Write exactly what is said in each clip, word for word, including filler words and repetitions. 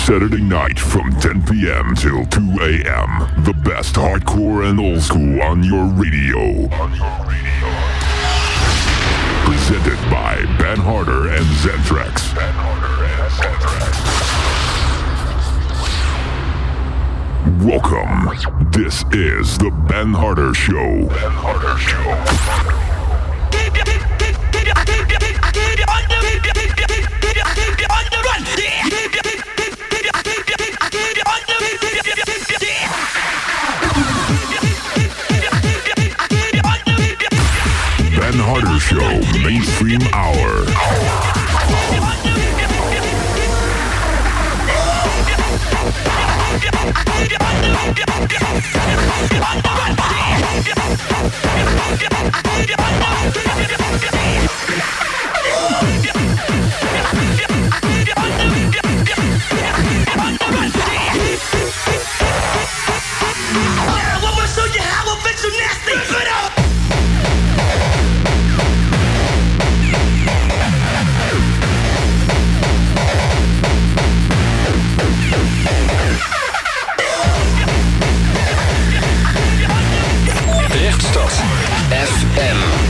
Saturday night from ten p.m. till two a.m. The best hardcore and old school on your radio. On your radio. Presented by Ben Harder and Zentrax. Ben Harder and Zentrax. Welcome. This is the Ben Harder Show. Ben Harder Show. Ben Harder Show, Mainstream Hour. F M.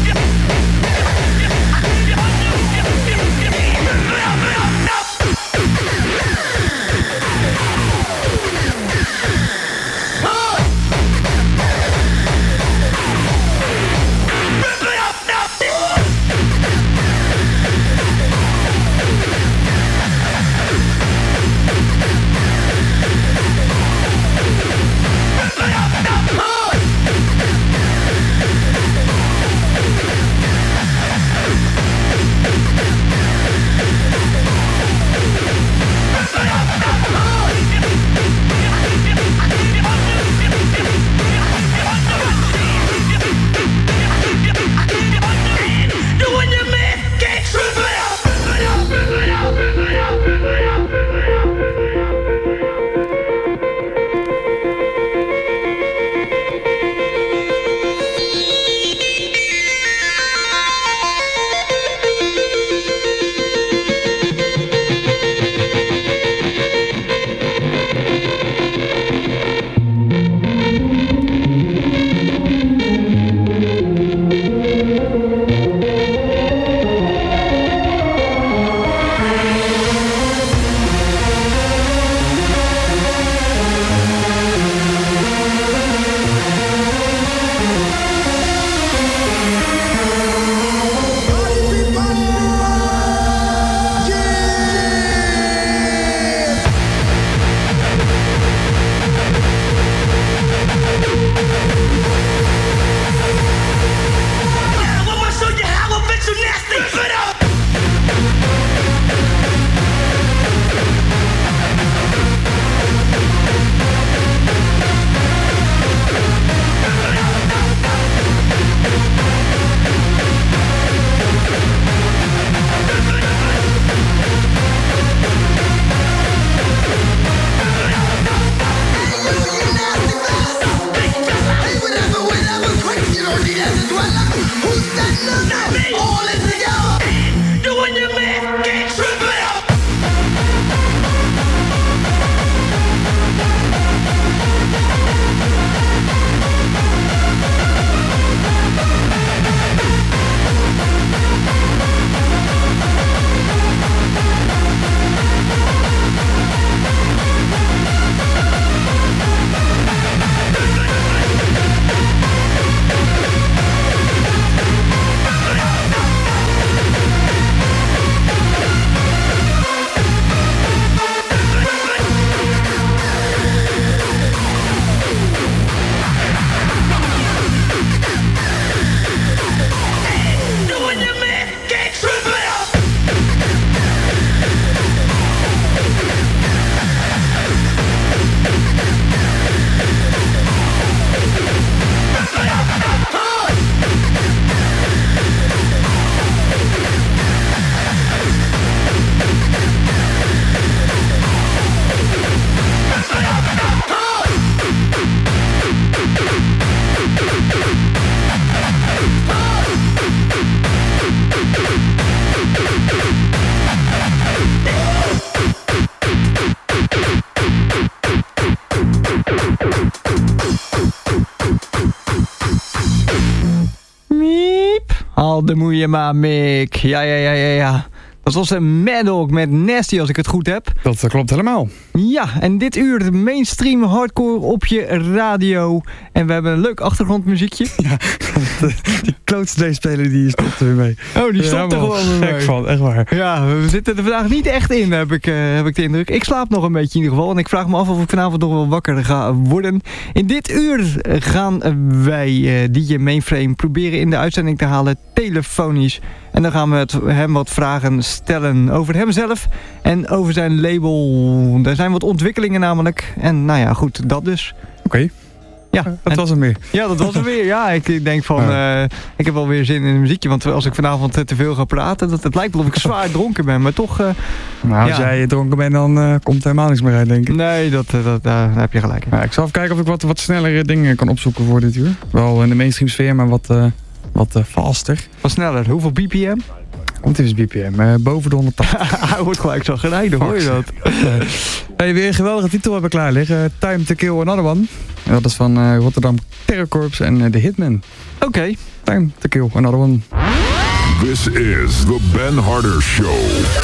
Al de moeie maar, Mick. Ja, ja, ja, ja, ja. Dat was een Mad Dog met Nasty, als ik het goed heb. Dat klopt helemaal. Ja, en dit uur de mainstream hardcore op je radio. En we hebben een leuk achtergrondmuziekje. Ja, die klootste speler die stopt er weer mee. Oh, die stopt er gewoon weer mee. Gek van, echt waar. Ja, we zitten er vandaag niet echt in, heb ik, uh, heb ik de indruk. Ik slaap nog een beetje in ieder geval. En ik vraag me af of ik vanavond nog wel wakker ga worden. In dit uur gaan wij uh, D J Mainframe proberen in de uitzending te halen telefonisch. En dan gaan we het, hem wat vragen stellen over hemzelf en over zijn label. Er zijn wat ontwikkelingen namelijk. En nou ja, goed, dat dus. Oké. Okay. Ja, dat en, was hem weer. Ja, dat was hem weer. Ja, ik denk van, ja. uh, ik heb wel weer zin in een muziekje. Want als ik vanavond te veel ga praten, dat, het lijkt wel of ik zwaar dronken ben. Maar toch... Uh, nou, als ja. jij dronken bent, dan uh, komt er helemaal niks meer uit, denk ik. Nee, dat, uh, dat, uh, daar heb je gelijk in. Ja, ik zal even kijken of ik wat, wat snellere dingen kan opzoeken voor dit uur. Wel in de mainstream sfeer, maar wat, uh, wat uh, vaster. Wat sneller. Hoeveel B P M? Komt even B P M, uh, boven de honderdtachtig. Hij wordt gelijk zo gerijden, hoor je dat? Hey, weer een geweldige titel hebben klaar liggen. Time to Kill Another One. En dat is van uh, Rotterdam Terror Corps en uh, The Hitman. Oké. Okay. Time to Kill Another One. This is the Ben Harder Show.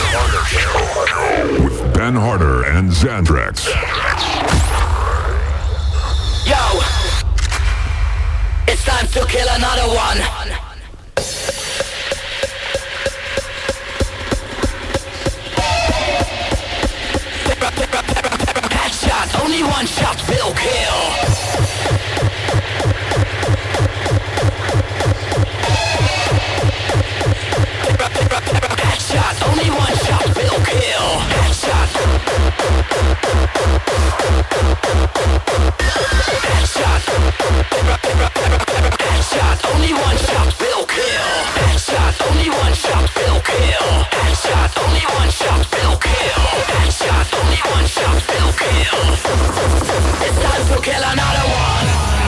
With Ben Harder and Xandrax. Yo! It's time to kill another one. Headshot, only one shot will kill. Headshot, only one shot will kill. Headshot. Headshot. Headshot, only one shot will kill. Headshot, only one shot will kill. Headshot, only one shot will kill. Headshot, only one shot will kill. It's time to kill another one.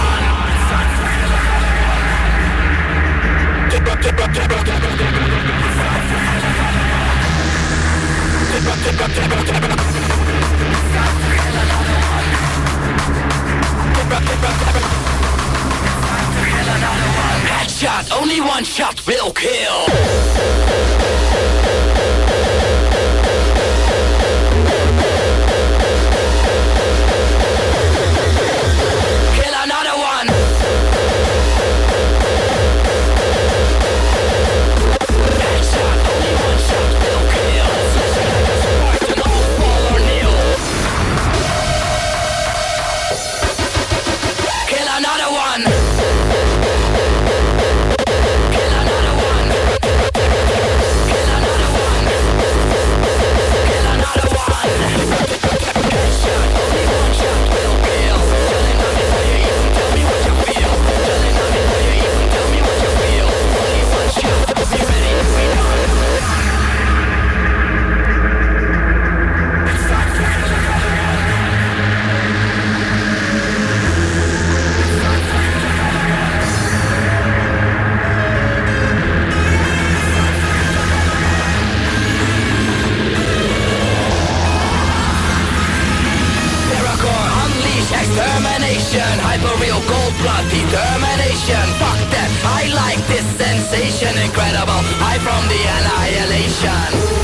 Headshot, only one shot will kill. Kill another one. Headshot, only one shot will kill. Spartan, all fall or kneel. Kill another one. Hyper-real cold-blood determination. Fuck that, I like this sensation. Incredible, high from the annihilation.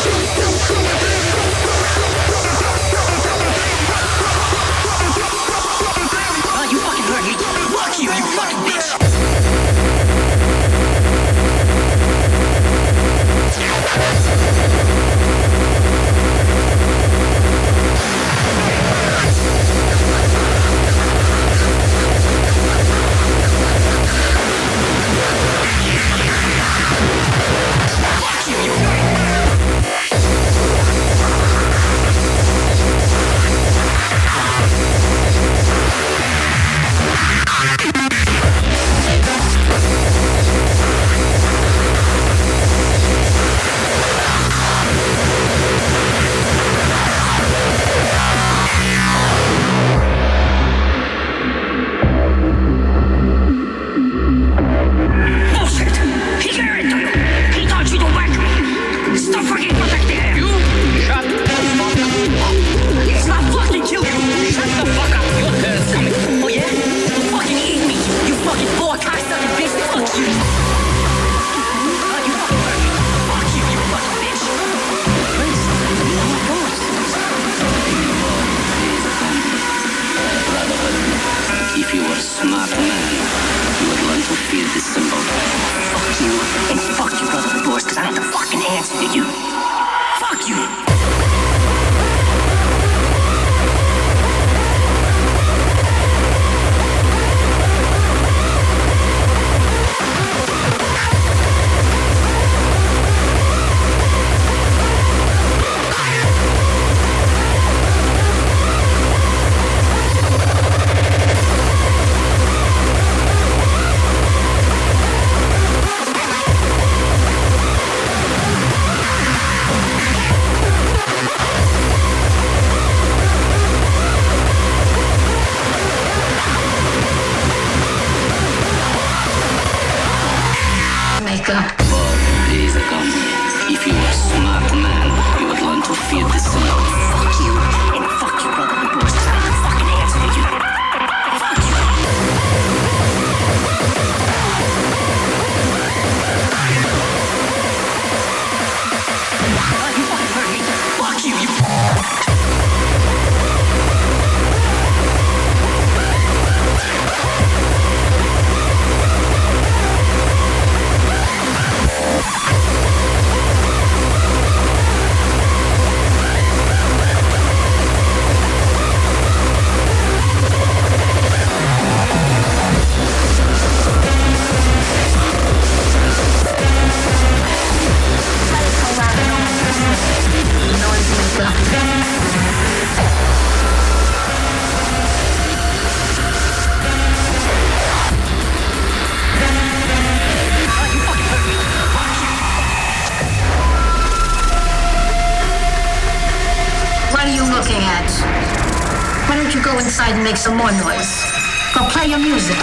Make some more noise. Go play your music.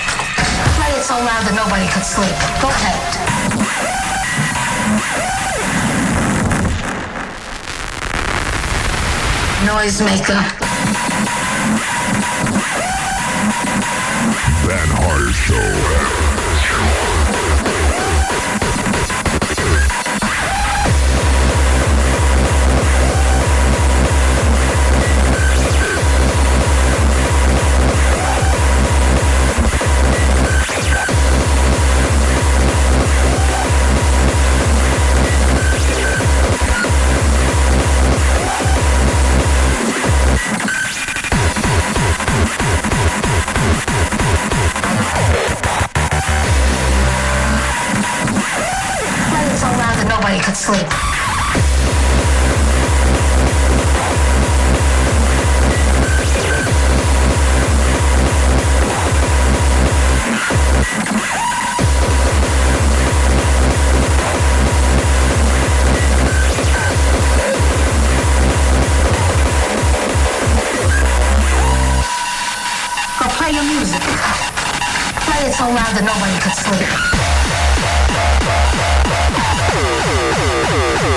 Play it so loud that nobody could sleep. Go ahead. Noisemaker. Van Hart Show. Could sleep. Go play your music. Play it so loud that nobody could sleep.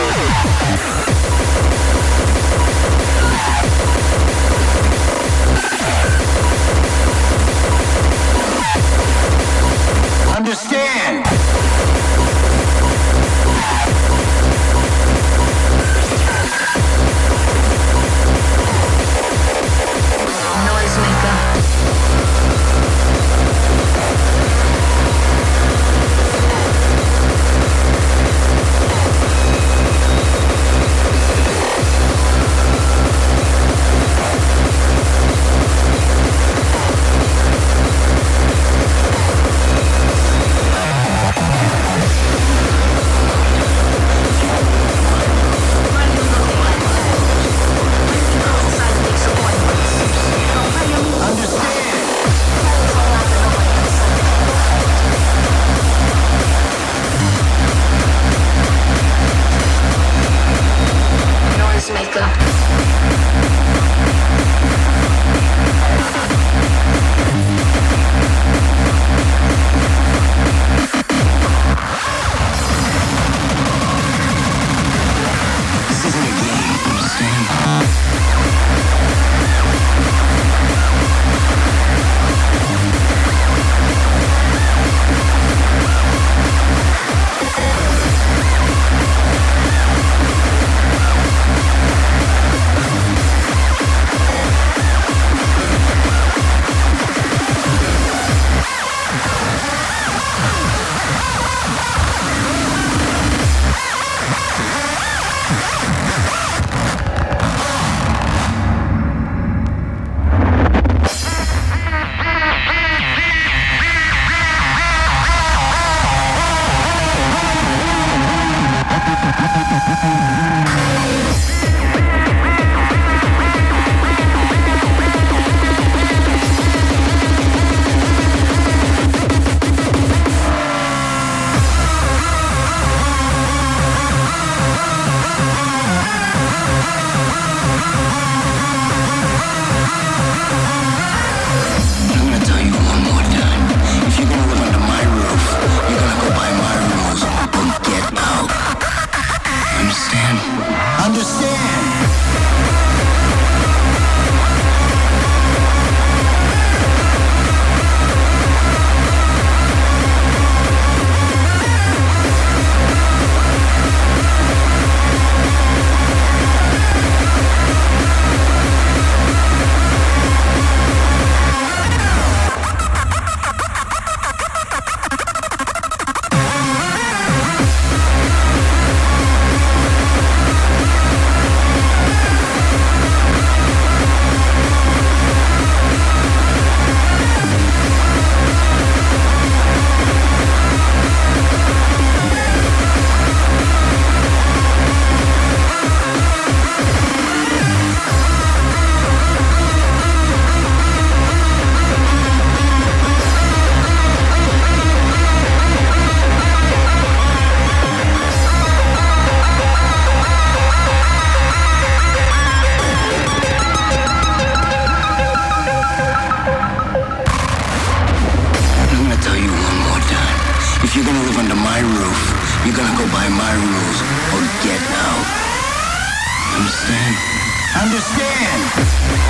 by my rules or get out. Understand? Understand!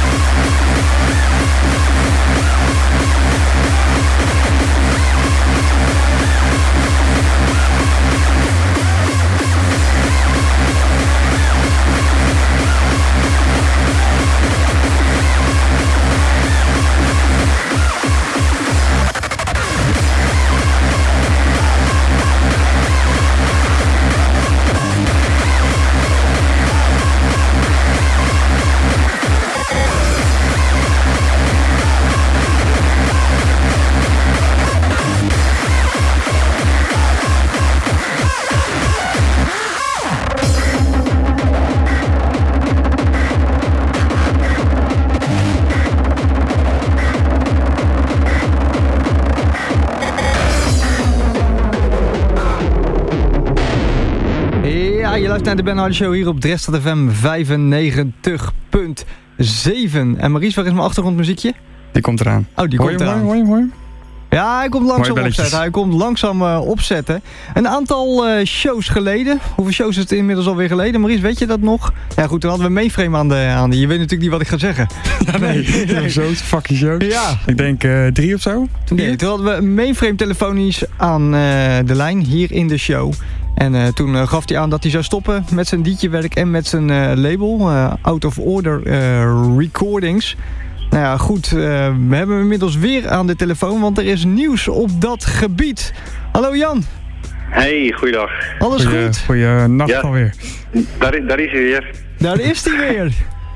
Naar de Ben Hardy Show hier op Dresden F M vijfennegentig punt zeven. En Maurice, waar is mijn achtergrondmuziekje? Die komt eraan. Oh, die hoor komt je, eraan. Hoor je, hoor je? Ja, hij komt langzaam opzetten. Hij komt langzaam uh, opzetten. Een aantal uh, shows geleden. Hoeveel shows is het inmiddels alweer geleden? Maurice, weet je dat nog? Ja goed, toen hadden we Mainframe aan de... Aan de je weet natuurlijk niet wat ik ga zeggen. Ja, nee. nee. Shows, fucking shows. Ja. Ik denk uh, drie of zo. Nee, toen hadden we Mainframe telefonisch aan uh, de lijn hier in de show. En uh, toen uh, gaf hij aan dat hij zou stoppen met zijn D J-werk en met zijn uh, label. Uh, Out of Order uh, Recordings. Nou ja, goed. Uh, we hebben hem inmiddels weer aan de telefoon, want er is nieuws op dat gebied. Hallo Jan. Hey, goeiedag. Alles goeie, goed? Goeie nacht ja, alweer. Daar, daar is hij weer. Daar is hij weer.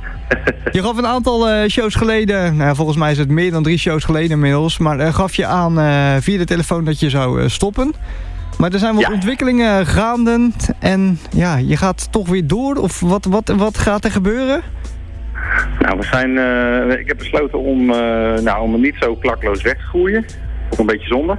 Je gaf een aantal uh, shows geleden, nou, volgens mij is het meer dan drie shows geleden inmiddels. Maar uh, gaf je aan uh, via de telefoon dat je zou uh, stoppen. Maar er zijn wat ja. ontwikkelingen gaande en ja, je gaat toch weer door? Of wat, wat, wat gaat er gebeuren? Nou, we zijn, uh, ik heb besloten om, uh, nou, om het niet zo klakloos weg te groeien. Ook een beetje zonde.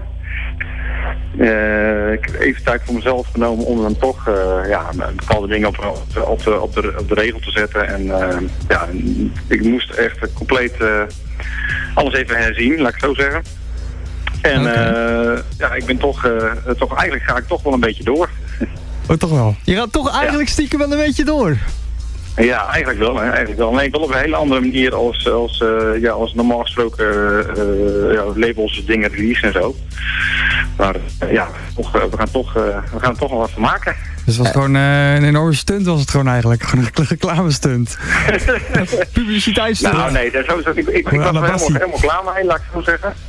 Uh, ik heb even tijd voor mezelf genomen om dan toch uh, ja, bepaalde dingen op, op, op, de, op, de, op de regel te zetten. En uh, ja, ik moest echt compleet uh, alles even herzien, laat ik het zo zeggen. En okay. uh, ja, ik ben toch, uh, toch, eigenlijk ga ik toch wel een beetje door. Oh, toch wel? Je gaat toch eigenlijk ja. stiekem wel een beetje door? Ja, eigenlijk wel. Hè, eigenlijk wel. Nee, ik wil op een hele andere manier als, als, uh, ja, als normaal gesproken uh, ja, labels dingen release en zo. Maar uh, ja, toch, uh, we gaan toch, uh, we gaan toch wel wat van maken. Dus het was gewoon uh, een enorme stunt was het gewoon eigenlijk. Gewoon een reclame stunt. Publiciteitsstunt. Nou nee, dat is zo, ik, ik, ik was er helemaal, helemaal klaar mee, laat ik het zo zeggen.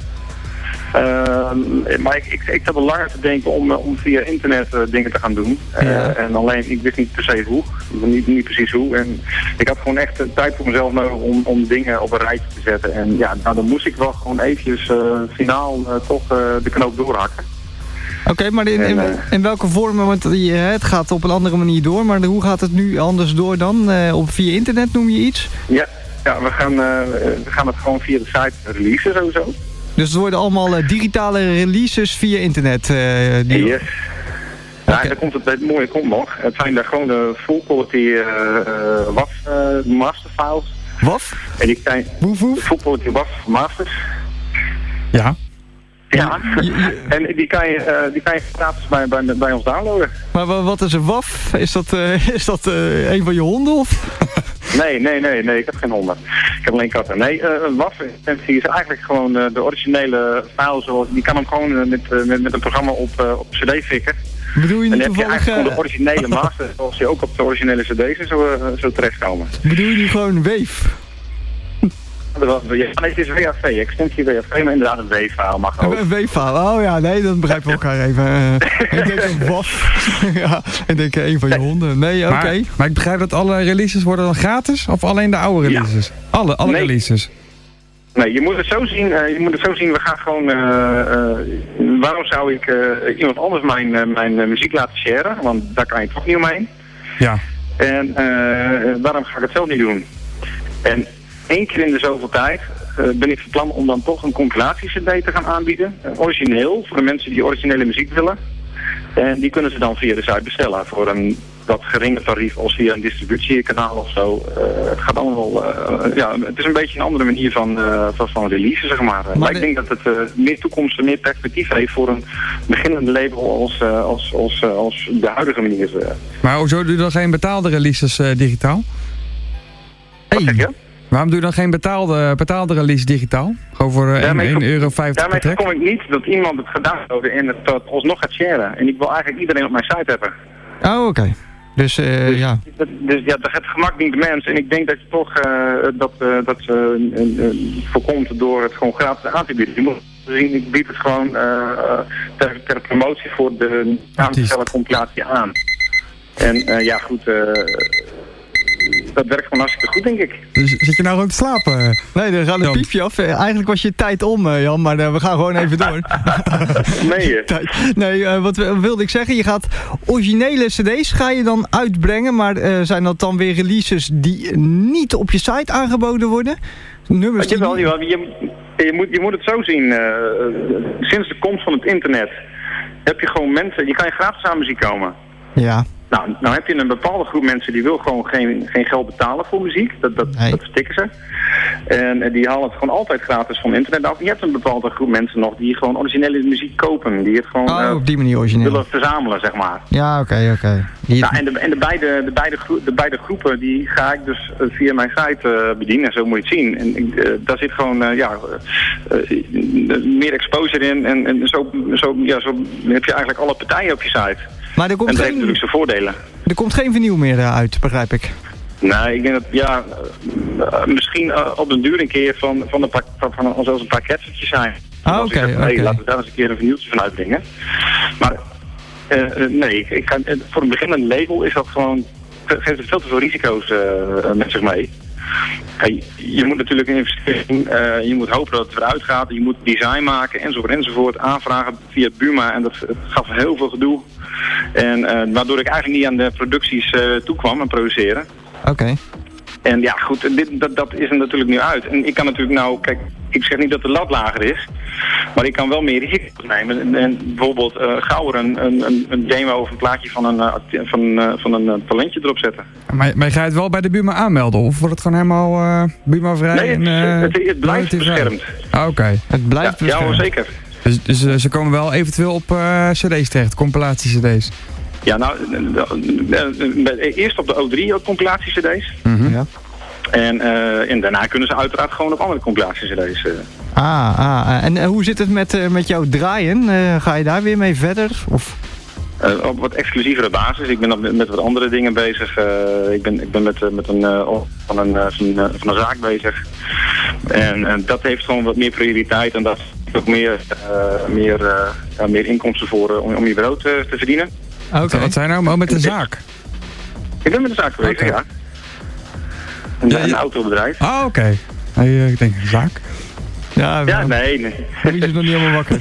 Uh, maar ik, ik, ik zat al langer te denken om, om via internet uh, dingen te gaan doen. Uh, ja. En alleen, ik wist niet per se hoe. Niet, niet precies hoe. En ik had gewoon echt tijd voor mezelf nodig om, om dingen op een rijtje te zetten. En ja, nou, dan moest ik wel gewoon eventjes uh, finaal uh, toch uh, de knoop doorhakken. Oké, okay, maar in, in, in welke vorm? Want je, het gaat op een andere manier door. Maar hoe gaat het nu anders door dan? Uh, op, via internet noem je iets? Ja, ja we, gaan, uh, we gaan het gewoon via de site releasen sowieso. Dus het worden allemaal uh, digitale releases via internet? Uh, die... Yes. Ja, okay. Daar komt het, het mooie komt nog. Het zijn daar gewoon de full quality uh, uh, W A V uh, master files. W A V? En die zijn woef, woef. Full quality W A V masters. Ja. Ja, en die kan je, uh, die kan je gratis bij, bij, bij ons downloaden. Maar wat is een W A V? Is dat, uh, is dat uh, een van je honden of? Nee, nee, nee, nee, ik heb geen honden. Ik heb alleen katten. Nee, uh, een W A V-extensie is eigenlijk gewoon uh, de originele file. Zoals, die kan hem gewoon uh, met, uh, met, met een programma op, uh, op cd fikken. Bedoel je niet en dan heb je toevallig... eigenlijk gewoon de originele master, zoals je ook op de originele cd's zo, uh, zo terechtkomen. Bedoel je niet gewoon Wave? Ja, nee, het is W A V, extensie W A V, maar inderdaad een W-file mag ook. Een W-file, oh ja, nee, dan begrijpen we elkaar even. Uh, ik denk een W A V. Ja, ik denk een van je honden. Nee, oké. Okay. Maar, maar ik begrijp dat alle releases worden dan gratis, of alleen de oude releases? Ja. Alle, alle nee. releases? Nee, je moet het zo zien, uh, je moet het zo zien, we gaan gewoon, uh, uh, waarom zou ik uh, iemand anders mijn, uh, mijn uh, muziek laten sharen, want daar kan je toch niet omheen. Ja. En uh, waarom ga ik het zelf niet doen? En één keer in de zoveel tijd uh, ben ik van plan om dan toch een compilatie-cd te gaan aanbieden. Uh, origineel, voor de mensen die originele muziek willen. En die kunnen ze dan via de site bestellen voor een dat geringe tarief als via een distributiekanaal of zo. Uh, het gaat allemaal, uh, ja, het is een beetje een andere manier van, uh, van, van release, zeg maar. Maar, maar de... ik denk dat het uh, meer toekomst en meer perspectief heeft voor een beginnende label als, uh, als, als, uh, als de huidige manier. Uh. Maar hoezo doe je dan geen betaalde releases uh, digitaal? Wat zeg je? Waarom doe je dan geen betaalde, betaalde release digitaal? Gewoon voor uh, één euro vijftig per track? Daarmee kom ik niet dat iemand het gedaan heeft en het dat alsnog gaat sharen. En ik wil eigenlijk iedereen op mijn site hebben. Oh, oké. Okay. Dus, uh, dus, ja. Dus, dus ja, het gemak niet de mens. En ik denk dat je toch uh, dat, uh, dat uh, uh, uh, voorkomt door het gewoon gratis aan te bieden. Je moet zien, ik bied het gewoon uh, ter, ter promotie voor de aanstellen compilatie aan. En uh, ja, goed... Uh, dat werkt gewoon hartstikke goed, denk ik. Dus zit je nou gewoon te slapen? Nee, er gaat een piepje af. Eigenlijk was je tijd om, Jan, maar uh, we gaan gewoon even door. Nee. Nee, uh, wat wilde ik zeggen? Je gaat originele cd's ga je dan uitbrengen, maar uh, zijn dat dan weer releases die niet op je site aangeboden worden? Nummers die... Jawel, jawel. Je, je, moet, je moet het zo zien. Uh, sinds de komst van het internet heb je gewoon mensen, je kan je gratis aan muziek komen. Ja. Nou, nou heb je een bepaalde groep mensen die wil gewoon geen, geen geld betalen voor muziek. Dat, dat, nee. dat vertikken ze. En, en die halen het gewoon altijd gratis van internet af. Je hebt een bepaalde groep mensen nog die gewoon originele muziek kopen. Die het gewoon oh, op die manier origineel willen verzamelen, zeg maar. Ja, oké, okay, oké. Okay. Nou, en de, en de, beide, de, beide gro- de beide groepen die ga ik dus uh, via mijn site uh, bedienen. Zo moet je het zien. En uh, daar zit gewoon uh, ja, uh, uh, meer exposure in. En, en zo, zo, ja, zo heb je eigenlijk alle partijen op je site. Maar er komt en dat geen... heeft natuurlijk zijn voordelen. Er komt geen vinyl meer uh, uit, begrijp ik. Nee, ik denk dat, ja, uh, misschien uh, op den duur een keer van, van, een pak, van, van zelfs een paar ketsertjes zijn. Ah, oké, okay, oké. Okay. Laten we daar eens een keer een vinyltje van uitbrengen. Maar, uh, uh, nee, ik, ik kan, uh, voor een beginnend label is dat gewoon, geeft het veel te veel risico's uh, met zich mee. Hey, je moet natuurlijk investeren, uh, je moet hopen dat het eruit gaat, je moet design maken enzovoort enzovoort, aanvragen via Buma en dat, dat gaf heel veel gedoe. En uh, waardoor ik eigenlijk niet aan de producties uh, toekwam en produceren. Oké. Okay. En ja, goed, dit, dat, dat is er natuurlijk nu uit. En ik kan natuurlijk nou, kijk, ik zeg niet dat de lat lager is, maar ik kan wel meer risico's nemen. En, en bijvoorbeeld uh, gauw een, een, een demo of een plaatje van een, uh, van, uh, van een uh, talentje erop zetten. Maar, maar ga je het wel bij de Buma aanmelden? Of wordt het gewoon helemaal uh, Buma-vrij? Nee, het, en, uh, het, het blijft beschermd. Ah, oké. Okay. Het blijft ja, beschermd. Ja, zeker. Dus, dus uh, ze komen wel eventueel op uh, cd's terecht, compilatie-cd's? Ja, nou, eerst op de O drie compilatie-cd's. Mm-hmm. Ja. En, uh, en daarna kunnen ze uiteraard gewoon op andere compilatie-cd's. Uh. Ah, ah, en uh, hoe zit het met, uh, met jouw draaien? Uh, ga je daar weer mee verder? Of... Uh, op wat exclusievere basis. Ik ben met, met wat andere dingen bezig. Uh, ik ben, ik ben met, uh, met een, uh, van, een, uh, van, uh, van een zaak bezig. En uh, dat heeft gewoon wat meer prioriteit. En dat is ook meer, uh, meer, uh, ja, meer inkomsten voor uh, om, om je brood uh, te verdienen. Oké. Okay. Wat zijn nou oh, met de zaak? Ik ben met de zaak bezig, okay. ja. Een, ja, ja. een autobedrijf. Ah, oké. Okay. Hey, ik denk een zaak. Ja, ja nee, nee. Dan is het nog niet helemaal wakker.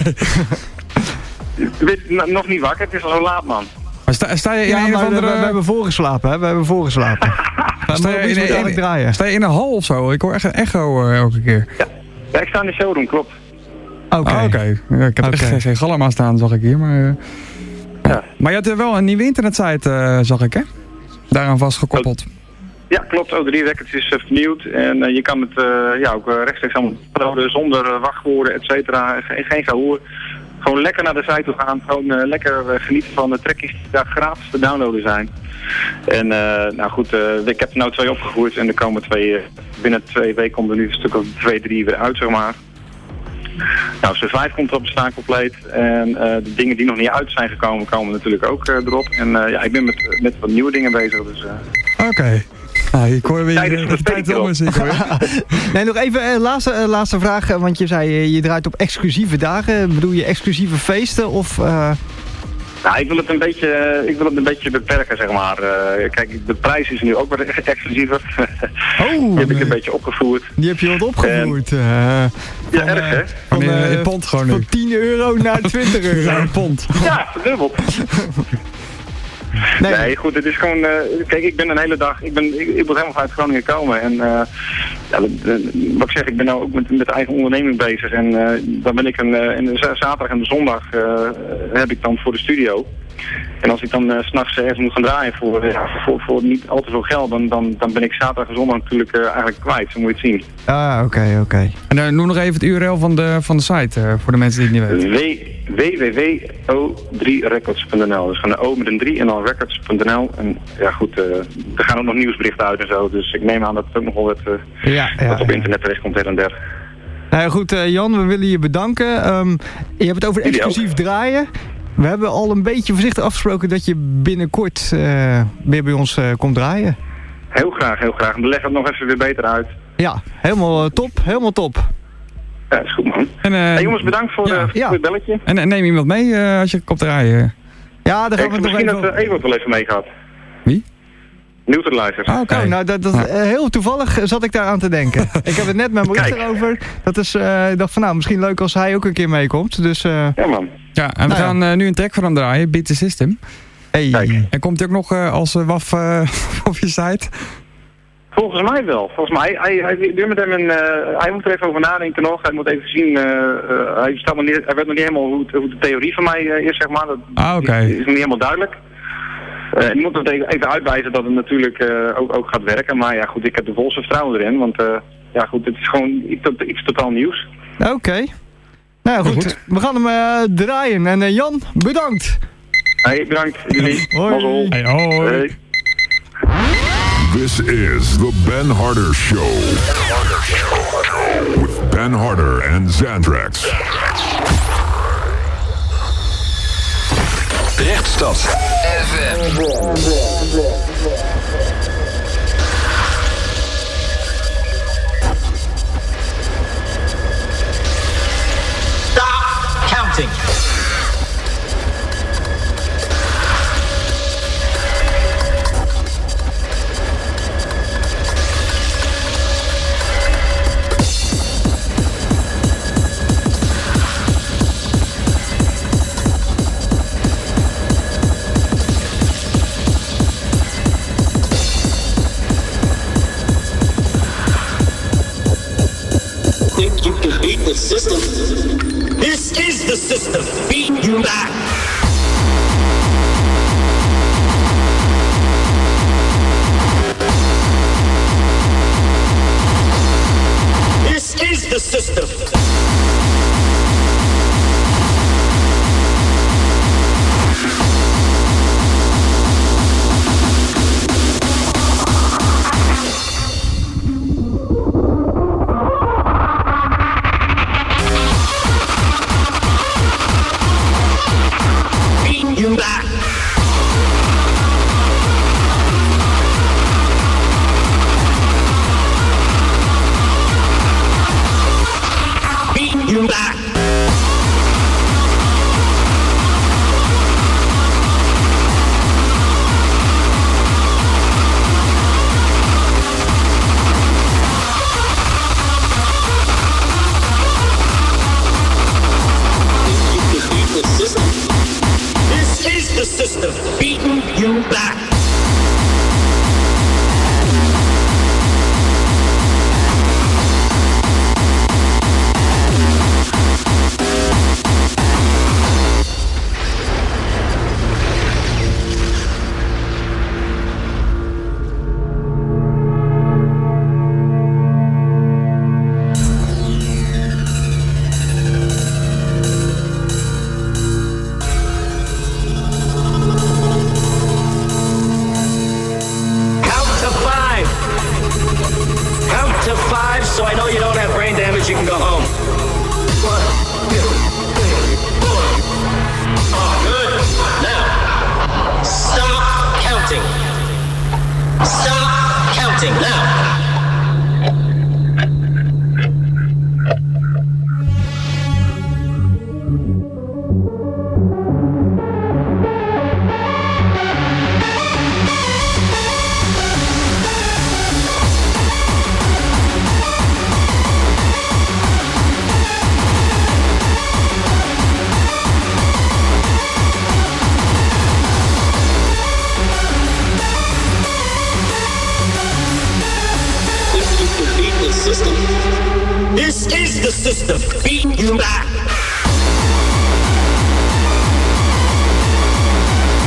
Weet, nog niet wakker, het is al zo laat, man. Maar sta, sta je in ja, een of andere... We, we hebben voorgeslapen, hè? We hebben voorgeslapen. sta, je in een, in, draaien. sta je in een hal of zo? Ik hoor echt een echo uh, elke keer. Ja. ja, ik sta in de showroom, klopt. Oké. Okay. Ah, okay. ja, ik heb okay. echt geen galm aan staan, zag ik hier. Maar, uh, ja. maar je had wel een nieuwe internetsite, uh, zag ik, hè? Daaraan vastgekoppeld. Ja, klopt. O drie Records is uh, vernieuwd. En uh, je kan het uh, ja, ook uh, rechtstreeks allemaal downloaden zonder uh, wachtwoorden, et cetera. Geen, geen gehoor. Gewoon lekker naar de site toe gaan. Gewoon uh, lekker uh, genieten van de trackjes die daar gratis te downloaden zijn. En uh, nou goed, uh, ik heb er nou twee opgevoerd. En er komen twee, uh, binnen twee weken komen er nu een stuk of twee, drie weer uit, zeg maar. Nou, Survive komt erop staan compleet. En uh, de dingen die nog niet uit zijn gekomen, komen natuurlijk ook uh, erop. En uh, ja, ik ben met, met wat nieuwe dingen bezig. Dus, uh... Oké. Okay. Ah, ik hoor weer de, de tijd om is, ik hoor. Nee, nog even uh, laatste, uh, laatste vraag. Want je zei, uh, je draait op exclusieve dagen. Bedoel je exclusieve feesten of... Uh... Nou, ik wil het een beetje, ik wil het een beetje beperken, zeg maar. Uh, kijk, de prijs is nu ook wat exclusiever. Oh, die heb ik een beetje opgevoerd. Die heb je wat opgevoerd. En, uh, van, ja, erg hè? Van, uh, in pond gewoon nu. Van tien euro naar twintig euro. Een pond. Ja, verdubbeld. Nee. nee, goed, het is gewoon... Uh, kijk, ik ben een hele dag... Ik, ben, ik, ik moet helemaal vanuit Groningen komen. En uh, ja, wat ik zeg, ik ben nou ook met, met de eigen onderneming bezig. En uh, dan ben ik een, uh, in de zaterdag en de zondag uh, heb ik dan voor de studio. En als ik dan uh, s'nachts ergens moet gaan draaien voor, uh, voor, voor niet al te veel geld, dan, dan, dan ben ik zaterdag en zondag natuurlijk uh, eigenlijk kwijt. Zo moet je het zien. Ah, oké, okay, oké. Okay. En uh, noem nog even het U R L van de, van de site, uh, voor de mensen die het niet weten. w w w punt o drie records punt n l. Dus van de O met een drie en dan records punt n l. En ja goed, uh, er gaan ook nog nieuwsberichten uit en zo. Dus ik neem aan dat het ook nog wel wat, uh, ja, ja, wat op ja. internet terecht komt her en der. Nou ja, goed, uh, Jan, we willen je bedanken. Um, je hebt het over exclusief draaien. We hebben al een beetje voorzichtig afgesproken dat je binnenkort uh, weer bij ons uh, komt draaien. Heel graag, heel graag. We leggen het nog even weer beter uit. Ja, helemaal uh, top, helemaal top. Ja, dat is goed, man. En, uh, hey, jongens, bedankt voor, ja, uh, voor ja. het belletje. En, en neem iemand mee uh, als je komt draaien. Ja, daar gaan we nog misschien even... dat uh, Ewout wel even mee gehad. Wie? Nieuwterlijzer. Ah, okay. Oh, nou, dat, dat, uh, heel toevallig zat ik daar aan te denken. Ik heb het net met Maurice erover. Dat is, uh, ik dacht van nou, misschien leuk als hij ook een keer meekomt. Dus, uh, ja, man. Ja, en we nou, gaan uh, nu een track voor hem draaien, Beat the System. Hey. En komt hij ook nog uh, als uh, waf uh, op je site? Volgens mij wel. Volgens mij, hij, hij, hij, met hem een, uh, hij moet er even over nadenken nog. Hij moet even zien, uh, uh, hij, staat nog niet, hij weet nog niet helemaal hoe, hoe de theorie van mij uh, is, zeg maar. Dat ah, oké. Okay. is, is nog niet helemaal duidelijk. Uh, ik moet het even uitwijzen dat het natuurlijk uh, ook, ook gaat werken. Maar ja, goed, ik heb de volste vertrouwen erin. Want uh, ja, goed, het is gewoon iets, iets totaal nieuws. Oké. Okay. Nou ja, goed. goed. We gaan hem uh, draaien. En uh, Jan, bedankt. Hey, bedankt. Jullie. Hoi. Hey, hoi. Hey. This is the Ben Harder Show. With Ben Harder and Xandrax. Rechtstad F M. Stop counting. The system. This is the system. Beat you back. This is the system. You back. Beating you back. The system beating you back. So I know you don't have brain damage, you can go home. One, two, three, four. Oh, good. Now, stop counting. Stop counting now. System. This is the system beating you back.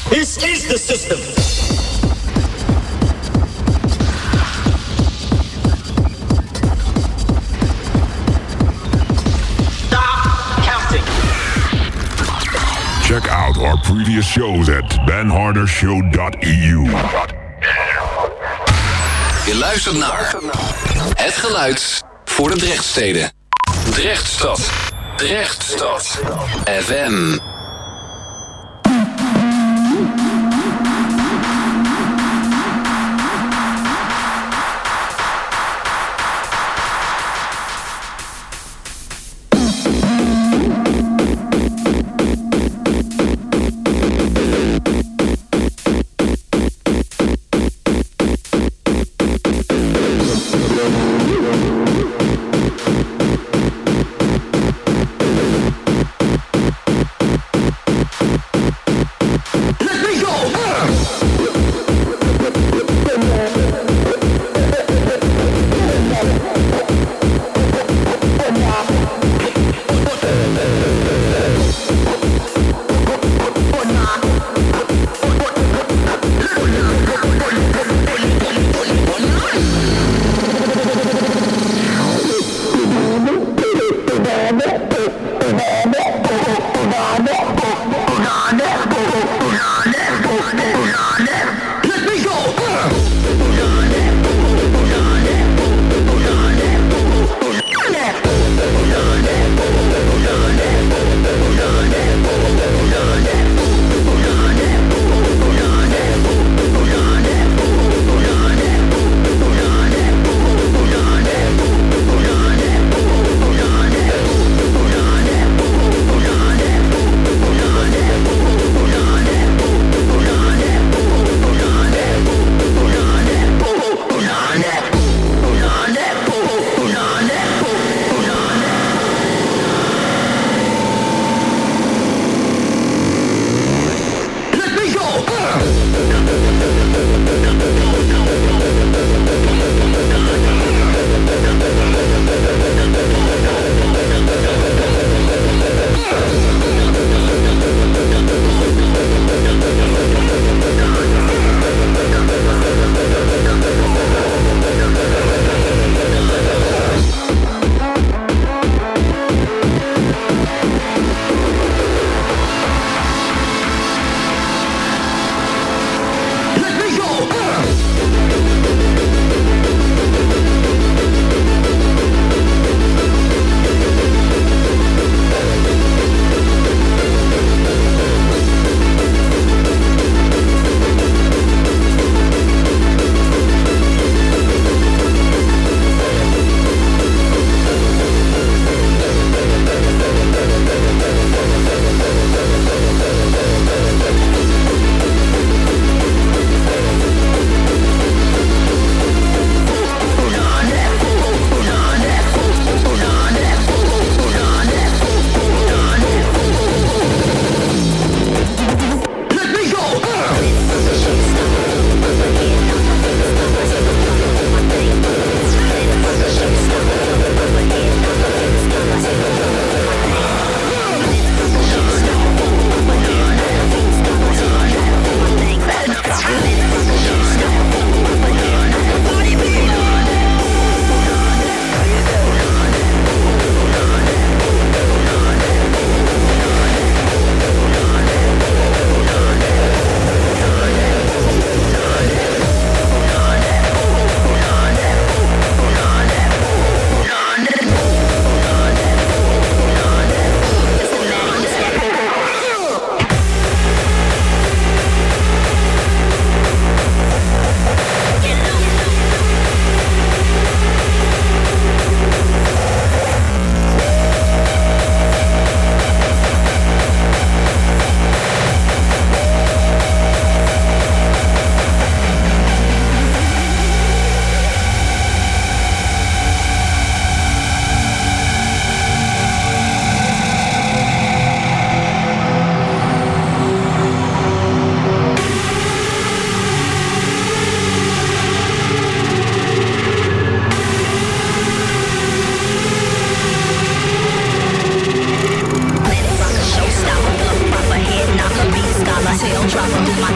This is the system. Check out our previous shows at ben harder show dot e u. Je luistert naar het geluid voor de Drechtsteden. Drechtstad. Drechtstad. F M. Drop 'em in my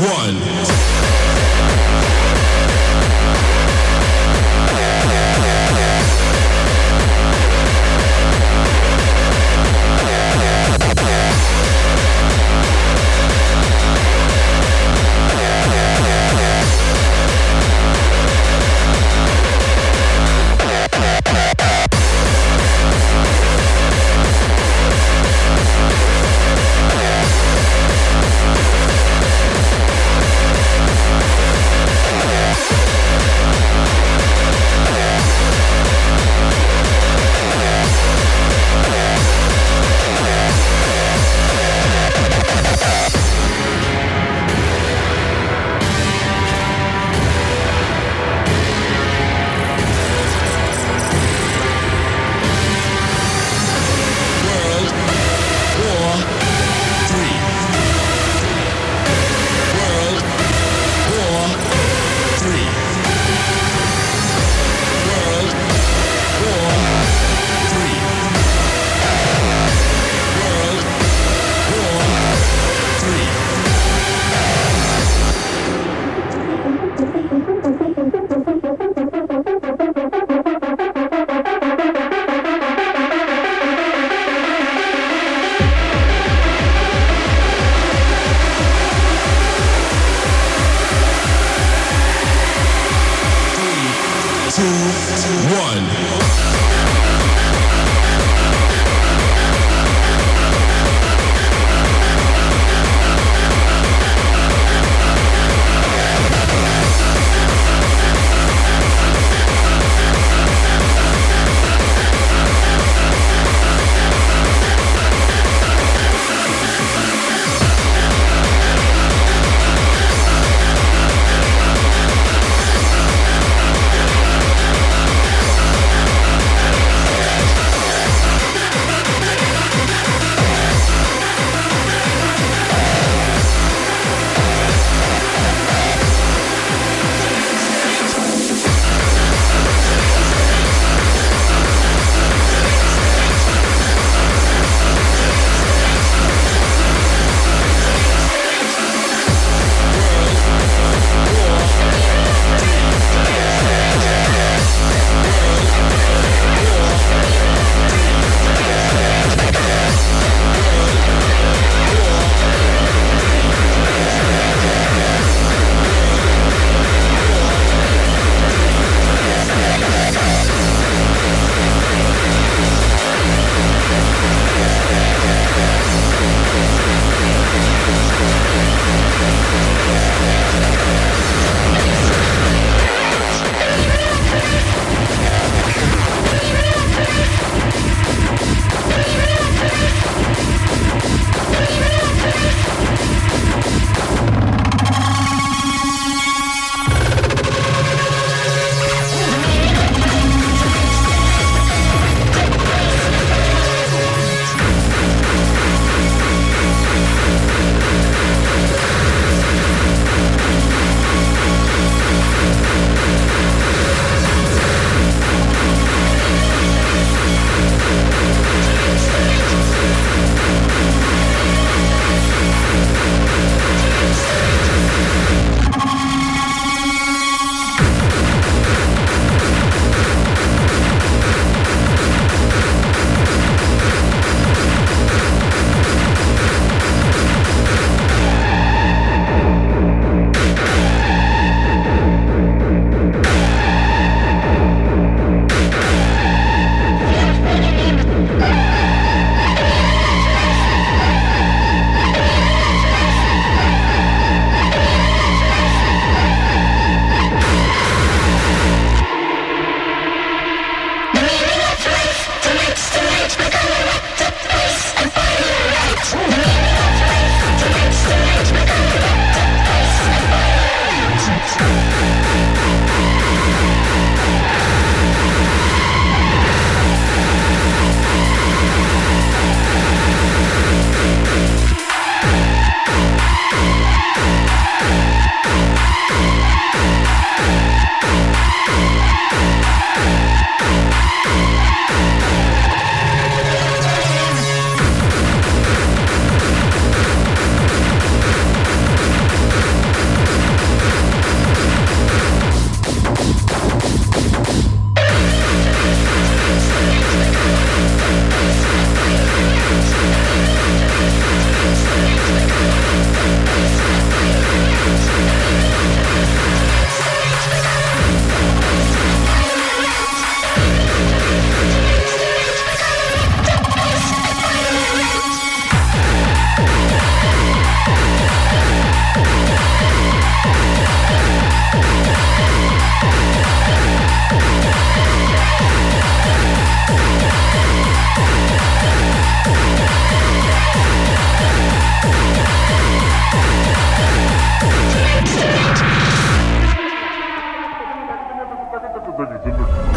one.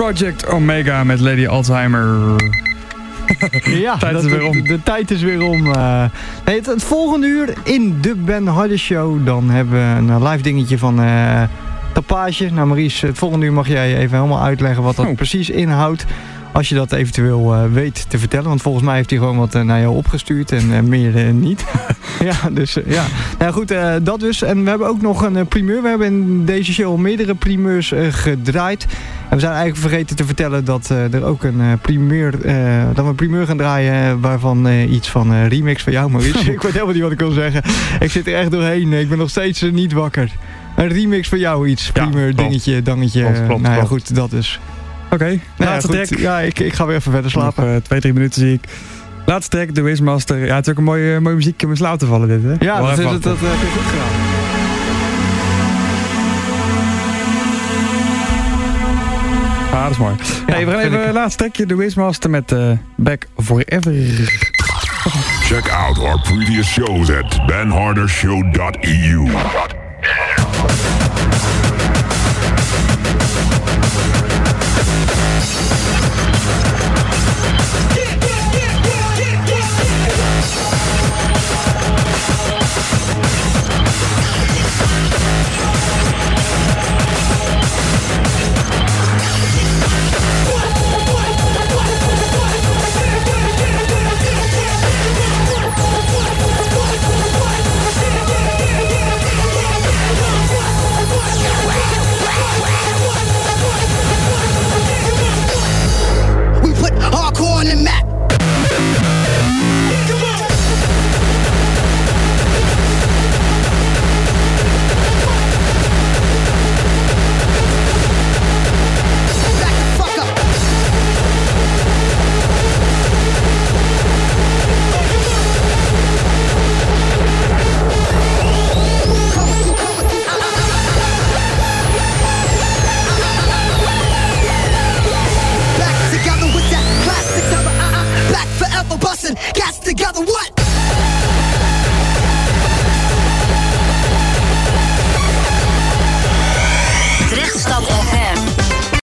Project Omega met Lady Alzheimer. Ja, tijd dat, is weer om. De, de tijd is weer om. Uh, nee, het, het volgende uur in de Ben Harder Show. Dan hebben we een live dingetje van uh, Tapage. Nou Maurice, het volgende uur mag jij even helemaal uitleggen wat dat oh. precies inhoudt. Als je dat eventueel uh, weet te vertellen. Want volgens mij heeft hij gewoon wat uh, naar jou opgestuurd. En uh, meer uh, niet. ja, dus uh, ja. Nou goed, uh, dat dus. En we hebben ook nog een uh, primeur. We hebben in deze show al meerdere primeurs uh, gedraaid. En we zijn eigenlijk vergeten te vertellen dat uh, er ook een uh, primeur... Uh, dat we een primeur gaan draaien uh, waarvan uh, iets van uh, remix van jou, Maurice. Ik weet helemaal niet wat ik wil zeggen. Ik zit er echt doorheen. Ik ben nog steeds uh, niet wakker. Een remix van jou iets. Primeur, ja, dingetje, dangetje. Klopt, klopt, nou ja, klopt. goed, dat is... Oké, okay, nou laatste ja, track. Ja, ik, ik ga weer even verder slapen. Nog uh, twee, drie minuten zie ik. Laatste track, The Wizmaster. Ja, het is ook een mooie, mooie muziek om in slaap te vallen dit, hè? Ja, dat, is, dat, dat heb je goed gedaan. Ah, dat is mooi. Ja, hey, we gaan even het laatste trackje, The Wizmaster met uh, Back Forever. Check out our previous shows at ben harder show dot e u.